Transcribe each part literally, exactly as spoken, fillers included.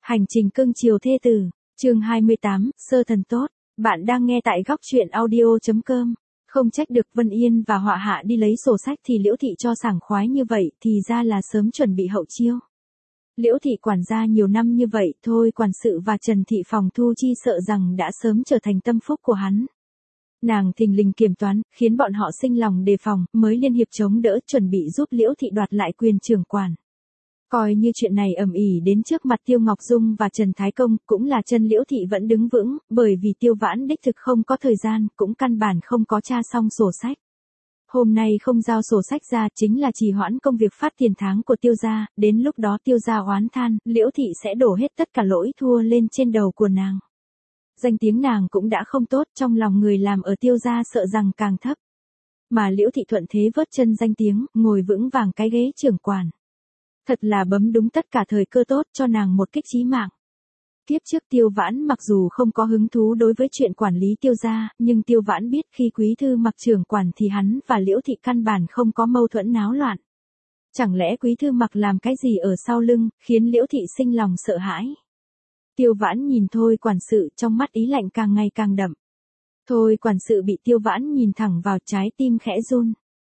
Hành trình cưng chiều thê tử, chương hai mươi tám, sơ thần tốt. Bạn đang nghe tại góc truyện audio chấm com. Không trách được Vân Yên và Họa Hạ đi lấy sổ sách thì Liễu Thị cho sảng khoái như vậy, thì ra là sớm chuẩn bị hậu chiêu. Liễu Thị quản gia nhiều năm như vậy, thôi quản sự và Trần Thị phòng thu chi sợ rằng đã sớm trở thành tâm phúc của hắn. Nàng thình lình kiểm toán, khiến bọn họ sinh lòng đề phòng, mới liên hiệp chống đỡ, chuẩn bị giúp Liễu Thị đoạt lại quyền trưởng quản. Coi như chuyện này ầm ĩ đến trước mặt Tiêu Ngọc Dung và Trần Thái Công, cũng là chân Liễu Thị vẫn đứng vững, bởi vì Tiêu Vãn đích thực không có thời gian, cũng căn bản không có tra xong sổ sách. Hôm nay không giao sổ sách ra chính là trì hoãn công việc phát tiền tháng của Tiêu gia, đến lúc đó Tiêu gia oán than, Liễu Thị sẽ đổ hết tất cả lỗi thua lên trên đầu của nàng. Danh tiếng nàng cũng đã không tốt, trong lòng người làm ở Tiêu gia sợ rằng càng thấp. Mà Liễu Thị thuận thế vớt chân danh tiếng, ngồi vững vàng cái ghế trưởng quản. Thật là bấm đúng tất cả thời cơ tốt cho nàng một kích chí mạng. Kiếp trước Tiêu Vãn mặc dù không có hứng thú đối với chuyện quản lý Tiêu gia, nhưng Tiêu Vãn biết khi Quý Thư Mặc trưởng quản thì hắn và Liễu Thị căn bản không có mâu thuẫn náo loạn. Chẳng lẽ Quý Thư Mặc làm cái gì ở sau lưng, khiến Liễu Thị sinh lòng sợ hãi. Tiêu Vãn nhìn Thôi quản sự, trong mắt ý lạnh càng ngày càng đậm. Thôi quản sự bị Tiêu Vãn nhìn thẳng vào, trái tim khẽ run.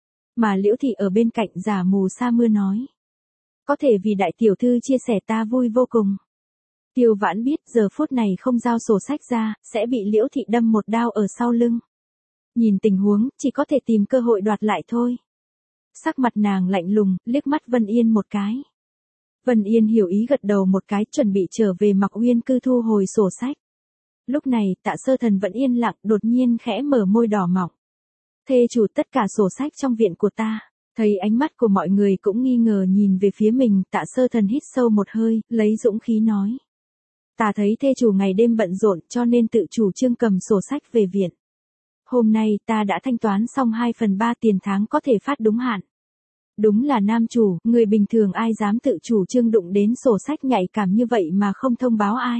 Mà Liễu Thị ở bên cạnh giả mù sa mưa nói. Có thể vì đại tiểu thư chia sẻ ta vui vô cùng. Tiêu Vãn biết giờ phút này không giao sổ sách ra, sẽ bị Liễu Thị đâm một đao ở sau lưng. Nhìn tình huống, chỉ có thể tìm cơ hội đoạt lại thôi. Sắc mặt nàng lạnh lùng, liếc mắt Vân Yên một cái. Vân Yên hiểu ý gật đầu một cái, chuẩn bị trở về Mặc Uyên cư thu hồi sổ sách. Lúc này, Tạ Sơ Thần vẫn yên lặng, đột nhiên khẽ mở môi đỏ mọng. Thê chủ tất cả sổ sách trong viện của ta. Thấy ánh mắt của mọi người cũng nghi ngờ nhìn về phía mình, Tạ Sơ Thần hít sâu một hơi, lấy dũng khí nói. Ta thấy thê chủ ngày đêm bận rộn cho nên tự chủ trương cầm sổ sách về viện. Hôm nay ta đã thanh toán xong hai phần ba tiền tháng có thể phát đúng hạn. Đúng là nam chủ, người bình thường ai dám tự chủ trương đụng đến sổ sách nhạy cảm như vậy mà không thông báo ai.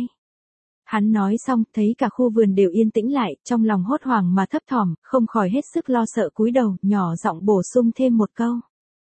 Hắn nói xong, thấy cả khu vườn đều yên tĩnh lại, trong lòng hốt hoảng mà thấp thỏm, không khỏi hết sức lo sợ, cúi đầu, nhỏ giọng bổ sung thêm một câu.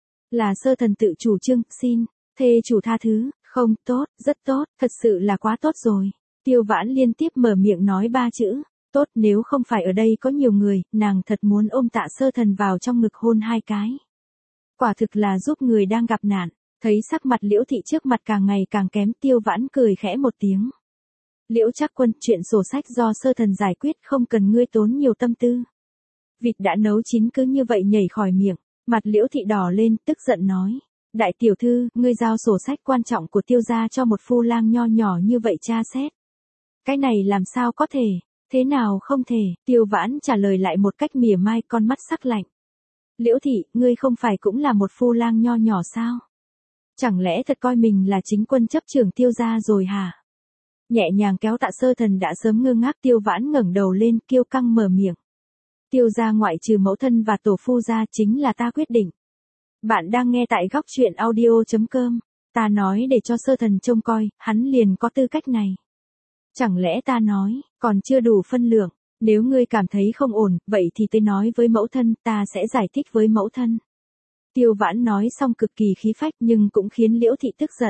Là Sơ Thần tự chủ trương, xin, thê chủ tha thứ, không, tốt, rất tốt, thật sự là quá tốt rồi. Tiêu Vãn liên tiếp mở miệng nói ba chữ, tốt, nếu không phải ở đây có nhiều người, nàng thật muốn ôm Tạ Sơ Thần vào trong ngực hôn hai cái. Quả thực là giúp người đang gặp nạn, thấy sắc mặt Liễu Thị trước mặt càng ngày càng kém, Tiêu Vãn cười khẽ một tiếng. Liễu Trác Quân, chuyện sổ sách do Sơ Thần giải quyết, không cần ngươi tốn nhiều tâm tư. Vịt đã nấu chín cứ như vậy nhảy khỏi miệng, mặt Liễu Thị đỏ lên, tức giận nói. Đại tiểu thư, ngươi giao sổ sách quan trọng của Tiêu gia cho một phu lang nho nhỏ như vậy tra xét. Cái này làm sao có thể, thế nào không thể, Tiêu Vãn trả lời lại một cách mỉa mai, con mắt sắc lạnh. Liễu Thị, ngươi không phải cũng là một phu lang nho nhỏ sao? Chẳng lẽ thật coi mình là chính quân chấp trưởng Tiêu gia rồi hả? Nhẹ nhàng kéo Tạ Sơ Thần đã sớm ngơ ngác, Tiêu Vãn ngẩng đầu lên, kiêu căng mở miệng. Tiêu gia ngoại trừ mẫu thân và tổ phu gia chính là ta quyết định. Bạn đang nghe tại góc truyện audio chấm com. Ta nói để cho Sơ Thần trông coi, hắn liền có tư cách này. Chẳng lẽ ta nói, còn chưa đủ phân lượng, nếu ngươi cảm thấy không ổn, vậy thì tới nói với mẫu thân, ta sẽ giải thích với mẫu thân. Tiêu Vãn nói xong cực kỳ khí phách nhưng cũng khiến Liễu Thị tức giận.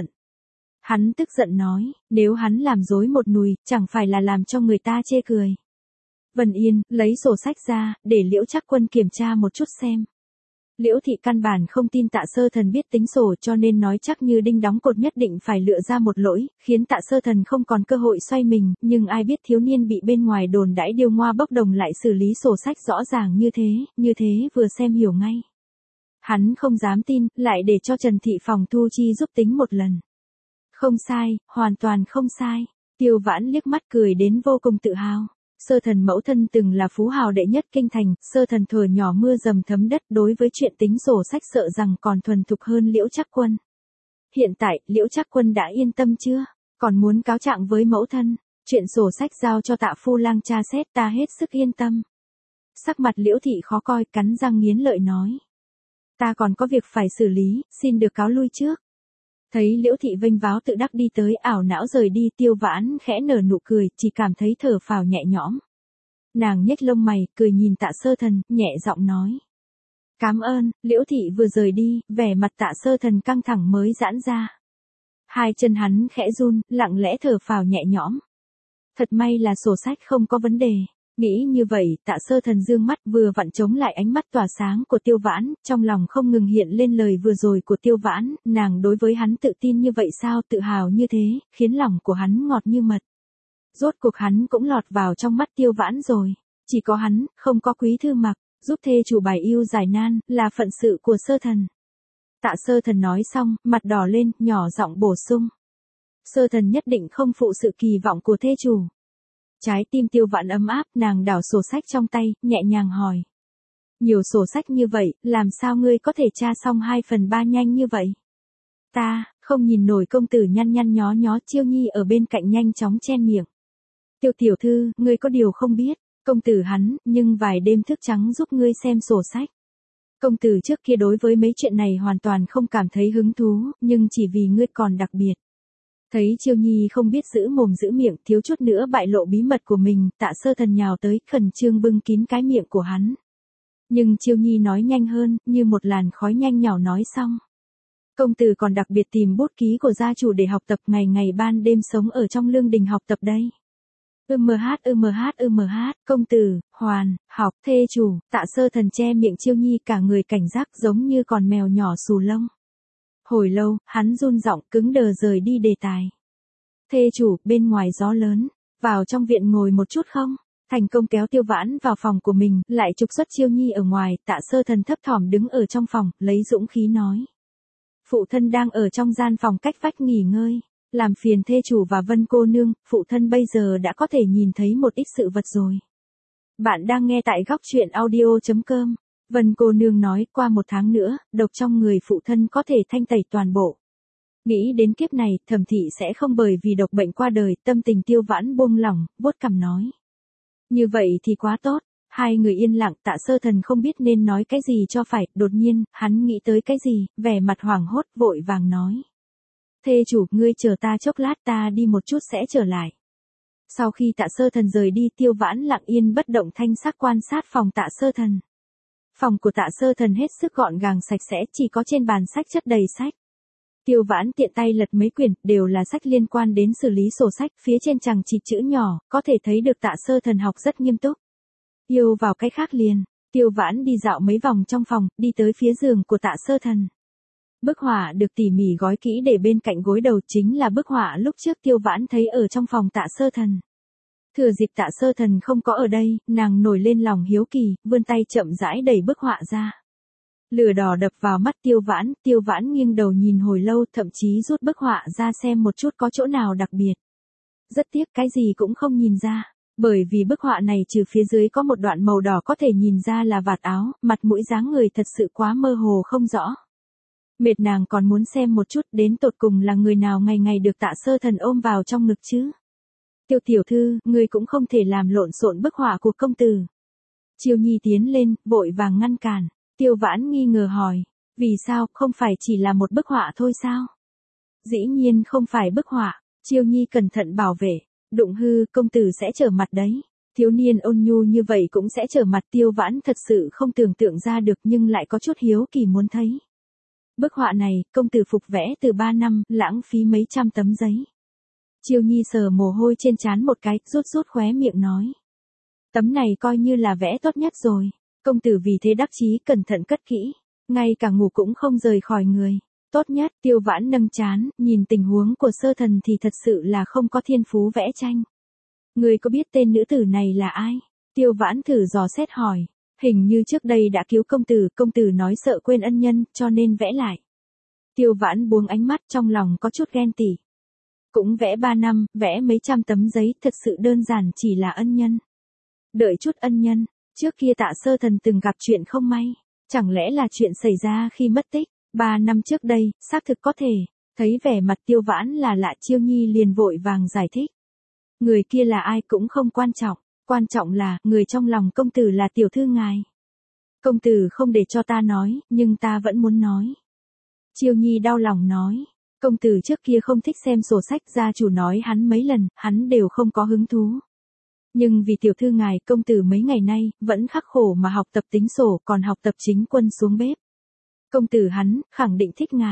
Hắn tức giận nói, nếu hắn làm dối một nùi, chẳng phải là làm cho người ta chê cười. Vân Yên, lấy sổ sách ra, để Liễu Trác Quân kiểm tra một chút xem. Liễu Thị căn bản không tin Tạ Sơ Thần biết tính sổ cho nên nói chắc như đinh đóng cột nhất định phải lựa ra một lỗi, khiến Tạ Sơ Thần không còn cơ hội xoay mình, nhưng ai biết thiếu niên bị bên ngoài đồn đãi điêu ngoa bốc đồng lại xử lý sổ sách rõ ràng như thế, như thế vừa xem hiểu ngay. Hắn không dám tin, lại để cho Trần Thị phòng thu chi giúp tính một lần. Không sai, hoàn toàn không sai. Tiêu Vãn liếc mắt cười đến vô cùng tự hào. Sơ Thần mẫu thân từng là phú hào đệ nhất kinh thành, Sơ Thần thuở nhỏ mưa dầm thấm đất, đối với chuyện tính sổ sách sợ rằng còn thuần thục hơn Liễu Trác Quân. Hiện tại, Liễu Trác Quân đã yên tâm chưa? Còn muốn cáo trạng với mẫu thân, chuyện sổ sách giao cho Tạ phu lang tra xét, ta hết sức yên tâm. Sắc mặt Liễu Thị khó coi, cắn răng nghiến lợi nói. Ta còn có việc phải xử lý, xin được cáo lui trước. Thấy Liễu Thị vênh váo tự đắc đi tới, ảo não rời đi, Tiêu Vãn khẽ nở nụ cười, chỉ cảm thấy thở phào nhẹ nhõm. Nàng nhếch lông mày, cười nhìn Tạ Sơ Thần, nhẹ giọng nói. Cám ơn. Liễu Thị vừa rời đi, vẻ mặt Tạ Sơ Thần căng thẳng mới giãn ra. Hai chân hắn khẽ run, lặng lẽ thở phào nhẹ nhõm. Thật may là sổ sách không có vấn đề. Nghĩ như vậy, Tạ Sơ Thần dương mắt vừa vặn chống lại ánh mắt tỏa sáng của Tiêu Vãn, trong lòng không ngừng hiện lên lời vừa rồi của Tiêu Vãn, nàng đối với hắn tự tin như vậy sao, tự hào như thế, khiến lòng của hắn ngọt như mật. Rốt cuộc hắn cũng lọt vào trong mắt Tiêu Vãn rồi. Chỉ có hắn, không có Quý Thư Mặc, giúp thê chủ bài yêu giải nan, là phận sự của Sơ Thần. Tạ Sơ Thần nói xong, mặt đỏ lên, nhỏ giọng bổ sung. Sơ Thần nhất định không phụ sự kỳ vọng của thê chủ. Trái tim Tiêu Vãn ấm áp, nàng đảo sổ sách trong tay, nhẹ nhàng hỏi. Nhiều sổ sách như vậy, làm sao ngươi có thể tra xong hai phần ba nhanh như vậy? Ta, không nhìn nổi. Công tử nhăn nhăn nhó nhó. Chiêu Nhi ở bên cạnh nhanh chóng chen miệng. Tiêu tiểu thư, ngươi có điều không biết, công tử hắn, nhưng vài đêm thức trắng giúp ngươi xem sổ sách. Công tử trước kia đối với mấy chuyện này hoàn toàn không cảm thấy hứng thú, nhưng chỉ vì ngươi còn đặc biệt. Thấy Chiêu Nhi không biết giữ mồm giữ miệng, thiếu chút nữa bại lộ bí mật của mình, Tạ Sơ Thần nhào tới, khẩn trương bưng kín cái miệng của hắn. Nhưng Chiêu Nhi nói nhanh hơn, như một làn khói nhanh nhỏ nói xong. Công tử còn đặc biệt tìm bút ký của gia chủ để học tập, ngày ngày ban đêm sống ở trong lương đình học tập đây. Ưm hát ưm hát ưm hát, công tử, hoàn, học, thê chủ. Tạ Sơ Thần che miệng Chiêu Nhi, cả người cảnh giác giống như con mèo nhỏ xù lông. Hồi lâu, hắn run giọng cứng đờ rời đi đề tài. Thê chủ, bên ngoài gió lớn, vào trong viện ngồi một chút không? Thành công kéo Tiêu Vãn vào phòng của mình, lại trục xuất Chiêu Nhi ở ngoài. Tạ Sơ Thần thấp thỏm đứng ở trong phòng, lấy dũng khí nói. Phụ thân đang ở trong gian phòng cách vách nghỉ ngơi. Làm phiền thê chủ và Vân cô nương, phụ thân bây giờ đã có thể nhìn thấy một ít sự vật rồi. Bạn đang nghe tại góc truyện audio chấm com. Vân cô nương nói, qua một tháng nữa, độc trong người phụ thân có thể thanh tẩy toàn bộ. Nghĩ đến kiếp này, Thẩm thị sẽ không bởi vì độc bệnh qua đời. Tâm tình Tiêu Vãn buông lỏng, vuốt cằm nói. Như vậy thì quá tốt. Hai người yên lặng. Tạ Sơ Thần không biết nên nói cái gì cho phải. Đột nhiên, hắn nghĩ tới cái gì, vẻ mặt hoảng hốt, vội vàng nói. Thê chủ, ngươi chờ ta chốc lát, ta đi một chút sẽ trở lại. Sau khi Tạ Sơ Thần rời đi, Tiêu Vãn lặng yên bất động thanh sắc quan sát phòng Tạ Sơ Thần. Phòng của Tạ Sơ Thần hết sức gọn gàng sạch sẽ, chỉ có trên bàn sách chất đầy sách. Tiêu Vãn tiện tay lật mấy quyển, đều là sách liên quan đến xử lý sổ sách, phía trên chằng chịt chữ nhỏ, có thể thấy được Tạ Sơ Thần học rất nghiêm túc. Yêu vào cái khác liền, Tiêu Vãn đi dạo mấy vòng trong phòng, đi tới phía giường của Tạ Sơ Thần. Bức họa được tỉ mỉ gói kỹ để bên cạnh gối đầu, chính là bức họa lúc trước Tiêu Vãn thấy ở trong phòng Tạ Sơ Thần. Thừa dịp Tạ Sơ Thần không có ở đây, nàng nổi lên lòng hiếu kỳ, vươn tay chậm rãi đẩy bức họa ra. Lửa đỏ đập vào mắt Tiêu Vãn, Tiêu Vãn nghiêng đầu nhìn hồi lâu, thậm chí rút bức họa ra xem một chút có chỗ nào đặc biệt. Rất tiếc cái gì cũng không nhìn ra, bởi vì bức họa này trừ phía dưới có một đoạn màu đỏ có thể nhìn ra là vạt áo, mặt mũi dáng người thật sự quá mơ hồ không rõ. Mệt nàng còn muốn xem một chút, đến tột cùng là người nào ngày ngày được Tạ Sơ Thần ôm vào trong ngực chứ. Tiêu tiểu thư, ngươi cũng không thể làm lộn xộn bức họa của công tử. Chiêu Nhi tiến lên, vội vàng ngăn cản. Tiêu Vãn nghi ngờ hỏi, vì sao, không phải chỉ là một bức họa thôi sao? Dĩ nhiên không phải bức họa. Chiêu Nhi cẩn thận bảo vệ, đụng hư, công tử sẽ trở mặt đấy. Thiếu niên ôn nhu như vậy cũng sẽ trở mặt. Tiêu Vãn thật sự không tưởng tượng ra được, nhưng lại có chút hiếu kỳ muốn thấy. Bức họa này, công tử phục vẽ từ ba năm, lãng phí mấy trăm tấm giấy. Chiêu Nhi sờ mồ hôi trên trán một cái, rút rút khóe miệng nói. Tấm này coi như là vẽ tốt nhất rồi. Công tử vì thế đắc chí cẩn thận cất kỹ, ngay cả ngủ cũng không rời khỏi người. Tốt nhất. Tiêu Vãn nâng trán, nhìn tình huống của Sơ Thần thì thật sự là không có thiên phú vẽ tranh. Người có biết tên nữ tử này là ai? Tiêu Vãn thử dò xét hỏi. Hình như trước đây đã cứu công tử, công tử nói sợ quên ân nhân, cho nên vẽ lại. Tiêu Vãn buông ánh mắt, trong lòng có chút ghen tị. Cũng vẽ ba năm, vẽ mấy trăm tấm giấy, thật sự đơn giản chỉ là ân nhân. Đợi chút ân nhân, trước kia Tạ Sơ Thần từng gặp chuyện không may, chẳng lẽ là chuyện xảy ra khi mất tích, ba năm trước đây, xác thực có thể. Thấy vẻ mặt Tiêu Vãn là lạ, Chiêu Nhi liền vội vàng giải thích. Người kia là ai cũng không quan trọng. Quan trọng là, người trong lòng công tử là tiểu thư ngài. Công tử không để cho ta nói, nhưng ta vẫn muốn nói. Chiêu Nhi đau lòng nói. Công tử trước kia không thích xem sổ sách, gia chủ nói hắn mấy lần, hắn đều không có hứng thú. Nhưng vì tiểu thư ngài, công tử mấy ngày nay, vẫn khắc khổ mà học tập tính sổ, còn học tập chính quân xuống bếp. Công tử hắn, khẳng định thích ngài.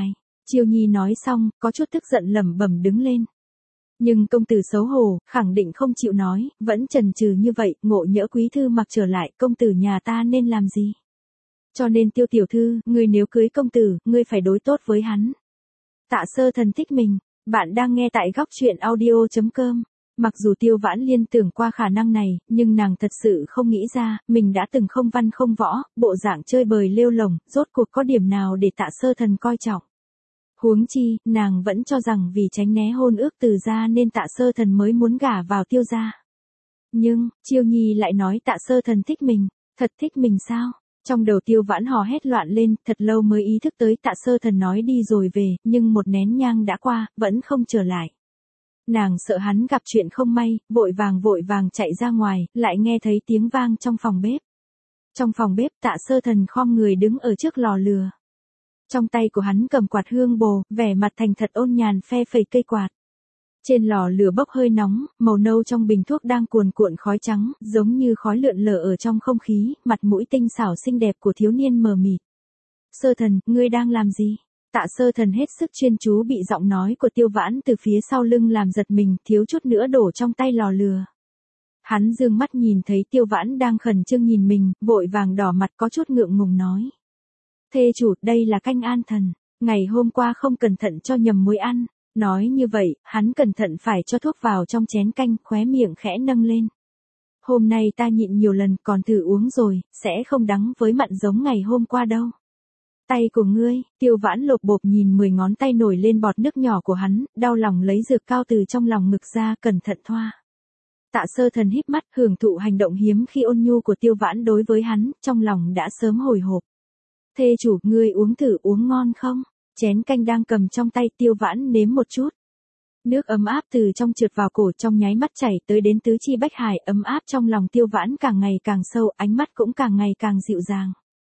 Chiêu Nhi nói xong, có chút tức giận lẩm bẩm đứng lên. Nhưng công tử xấu hổ, khẳng định không chịu nói, vẫn chần chừ như vậy, ngộ nhỡ quý thư mặc trở lại, công tử nhà ta nên làm gì? Cho nên Tiêu tiểu thư, ngươi nếu cưới công tử, ngươi phải đối tốt với hắn. Tạ Sơ Thần thích mình, bạn đang nghe tại góc truyện audio chấm com. Mặc dù Tiêu Vãn Liên tưởng qua khả năng này, nhưng nàng thật sự không nghĩ ra, mình đã từng không văn không võ, bộ dạng chơi bời lêu lổng, rốt cuộc có điểm nào để Tạ Sơ Thần coi trọng. Huống chi, nàng vẫn cho rằng vì tránh né hôn ước Từ gia nên Tạ Sơ Thần mới muốn gả vào Tiêu gia. Nhưng, Chiêu Nhi lại nói Tạ Sơ Thần thích mình, thật thích mình sao? Trong đầu Tiêu Vãn hò hét loạn lên, thật lâu mới ý thức tới Tạ Sơ Thần nói đi rồi về, nhưng một nén nhang đã qua, vẫn không trở lại. Nàng sợ hắn gặp chuyện không may, vội vàng vội vàng chạy ra ngoài, lại nghe thấy tiếng vang trong phòng bếp. Trong phòng bếp Tạ Sơ Thần khom người đứng ở trước lò lửa. Trong tay của hắn cầm quạt hương bồ, vẻ mặt thành thật ôn nhàn phe phẩy cây quạt. Trên lò lửa bốc hơi nóng, màu nâu trong bình thuốc đang cuồn cuộn khói trắng, giống như khói lượn lờ ở trong không khí, mặt mũi tinh xảo xinh đẹp của thiếu niên mờ mịt. Sơ Thần, ngươi đang làm gì? Tạ Sơ Thần hết sức chuyên chú bị giọng nói của Tiêu Vãn từ phía sau lưng làm giật mình, thiếu chút nữa đổ trong tay lò lửa. Hắn dương mắt nhìn thấy Tiêu Vãn đang khẩn trương nhìn mình, vội vàng đỏ mặt có chút ngượng ngùng nói. Thê chủ, đây là canh an thần, ngày hôm qua không cẩn thận cho nhầm muối ăn. Nói như vậy, hắn cẩn thận phải cho thuốc vào trong chén canh, khóe miệng khẽ nâng lên. Hôm nay ta nhịn nhiều lần còn thử uống rồi, sẽ không đắng với mặn giống ngày hôm qua đâu. Tay của ngươi, Tiêu Vãn lột bột nhìn mười ngón tay nổi lên bọt nước nhỏ của hắn, đau lòng lấy dược cao từ trong lòng ngực ra cẩn thận thoa. Tạ Sơ Thần híp mắt hưởng thụ hành động hiếm khi ôn nhu của Tiêu Vãn đối với hắn, trong lòng đã sớm hồi hộp. Thê chủ, ngươi uống thử uống ngon không? Chén canh đang cầm trong tay Tiêu Vãn nếm một chút. Nước ấm áp từ trong trượt vào cổ trong nháy mắt chảy tới đến tứ chi bách hải, ấm áp trong lòng Tiêu Vãn càng ngày càng sâu, ánh mắt cũng càng ngày càng dịu dàng.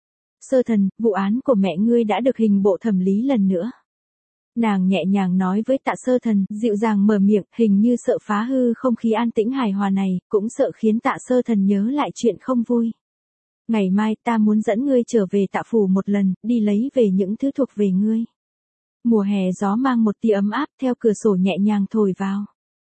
Sơ Thần, vụ án của mẹ ngươi đã được hình bộ thẩm lý lần nữa. Nàng nhẹ nhàng nói với Tạ Sơ Thần, dịu dàng mở miệng, hình như sợ phá hư không khí an tĩnh hài hòa này, cũng sợ khiến Tạ Sơ Thần nhớ lại chuyện không vui. Ngày mai ta muốn dẫn ngươi trở về Tạ phủ một lần, đi lấy về những thứ thuộc về ngươi. Mùa hè gió mang một tia ấm áp theo cửa sổ nhẹ nhàng thổi vào.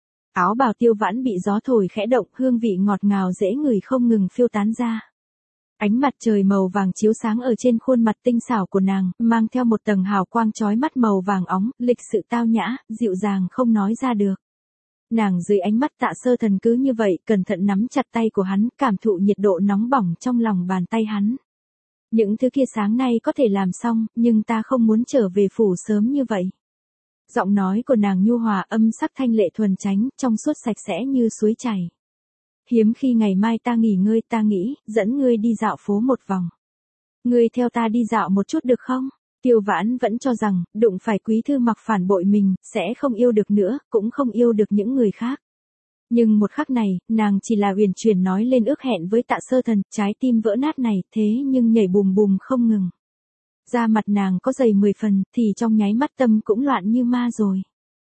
Áo bào Tiêu Vãn bị gió thổi khẽ động, hương vị ngọt ngào dễ ngửi không ngừng phiêu tán ra. Ánh mặt trời màu vàng chiếu sáng ở trên khuôn mặt tinh xảo của nàng, mang theo một tầng hào quang chói mắt màu vàng óng, lịch sự tao nhã, dịu dàng không nói ra được. Nàng dưới ánh mắt Tạ Sơ Thần cứ như vậy, cẩn thận nắm chặt tay của hắn, cảm thụ nhiệt độ nóng bỏng trong lòng bàn tay hắn. Những thứ kia sáng nay có thể làm xong, nhưng ta không muốn trở về phủ sớm như vậy. Giọng nói của nàng nhu hòa, âm sắc thanh lệ thuần chánh, trong suốt sạch sẽ như suối chảy. Hiếm khi ngày mai ta nghỉ ngơi, ta nghĩ, dẫn ngươi đi dạo phố một vòng. Ngươi theo ta đi dạo một chút được không? Tiêu Vãn vẫn cho rằng, đụng phải Quý Thư Mặc phản bội mình, sẽ không yêu được nữa, cũng không yêu được những người khác. Nhưng một khắc này, nàng chỉ là uyển chuyển nói lên ước hẹn với Tạ Sơ Thần, trái tim vỡ nát này, thế nhưng nhảy bùm bùm không ngừng. Da mặt nàng có dày mười phần, thì trong nháy mắt tâm cũng loạn như ma rồi.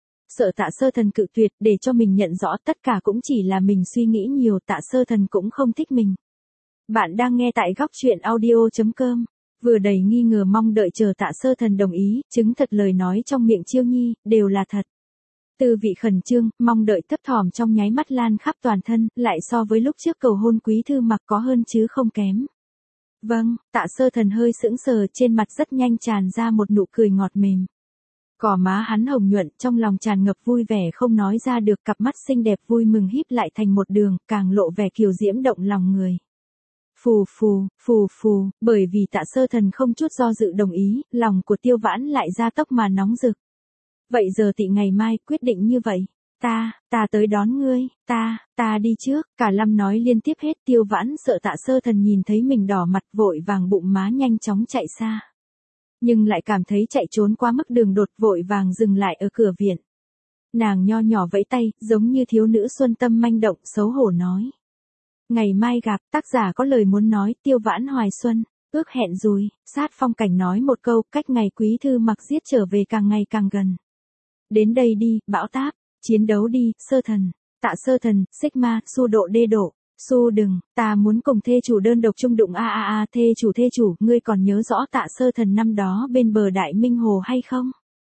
Sợ Tạ Sơ Thần cự tuyệt, để cho mình nhận rõ tất cả cũng chỉ là mình suy nghĩ nhiều, Tạ Sơ Thần cũng không thích mình. Bạn đang nghe tại góc truyện audio chấm com. Vừa đầy nghi ngờ mong đợi chờ Tạ Sơ Thần đồng ý, chứng thật lời nói trong miệng Chiêu Nhi, đều là thật. Tư vị khẩn trương, mong đợi thấp thỏm trong nháy mắt lan khắp toàn thân, lại so với lúc trước cầu hôn Quý Thư Mặc có hơn chứ không kém. Vâng, Tạ Sơ Thần hơi sững sờ, trên mặt rất nhanh tràn ra một nụ cười ngọt mềm. Cỏ má hắn hồng nhuận, trong lòng tràn ngập vui vẻ không nói ra được, cặp mắt xinh đẹp vui mừng híp lại thành một đường, càng lộ vẻ kiều diễm động lòng người. Phù phù, phù phù, bởi vì Tạ Sơ Thần không chút do dự đồng ý, lòng của Tiêu Vãn lại ra tốc mà nóng rực. Vậy giờ tị ngày mai, quyết định như vậy. Ta, ta tới đón ngươi, ta, ta đi trước, cả lâm nói liên tiếp hết. Tiêu Vãn sợ Tạ Sơ Thần nhìn thấy mình đỏ mặt, vội vàng bụng má nhanh chóng chạy xa. Nhưng lại cảm thấy chạy trốn qua mức đường đột, vội vàng dừng lại ở cửa viện. Nàng nho nhỏ vẫy tay, giống như thiếu nữ xuân tâm manh động, xấu hổ nói. Ngày mai gặp, tác giả có lời muốn nói, Tiêu Vãn Hoài Xuân, ước hẹn rồi. Sát Phong Cảnh nói một câu, cách ngày Quý Thư Mặc giết trở về càng ngày càng gần. Đến đây đi, bão táp, chiến đấu đi, Sơ Thần, Tạ Sơ Thần, Sigma, Su độ đê độ. Su đừng, ta muốn cùng thê chủ đơn độc chung đụng a a a thê chủ thê chủ, ngươi còn nhớ rõ Tạ Sơ Thần năm đó bên bờ Đại Minh Hồ hay không?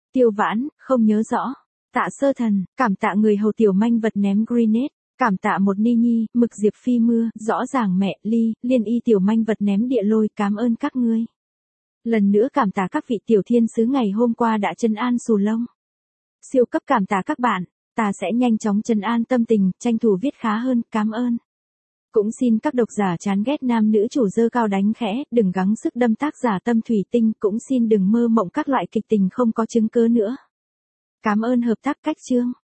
Tiêu Vãn, không nhớ rõ. Tạ Sơ Thần, cảm tạ người hầu Tiểu Manh vật ném grenade. Cảm tạ một Ni Nhi, Mực Diệp Phi Mưa, rõ ràng mẹ, Ly, Liên Y Tiểu Manh vật ném địa lôi, cảm ơn các ngươi. Lần nữa cảm tạ các vị tiểu thiên sứ ngày hôm qua đã trấn an Sù Lông. Siêu cấp cảm tạ các bạn, ta sẽ nhanh chóng trấn an tâm tình, tranh thủ viết khá hơn, cảm ơn. Cũng xin các độc giả chán ghét nam nữ chủ dơ cao đánh khẽ, đừng gắng sức đâm tác giả tâm thủy tinh, cũng xin đừng mơ mộng các loại kịch tình không có chứng cứ nữa. Cảm ơn hợp tác cách chương.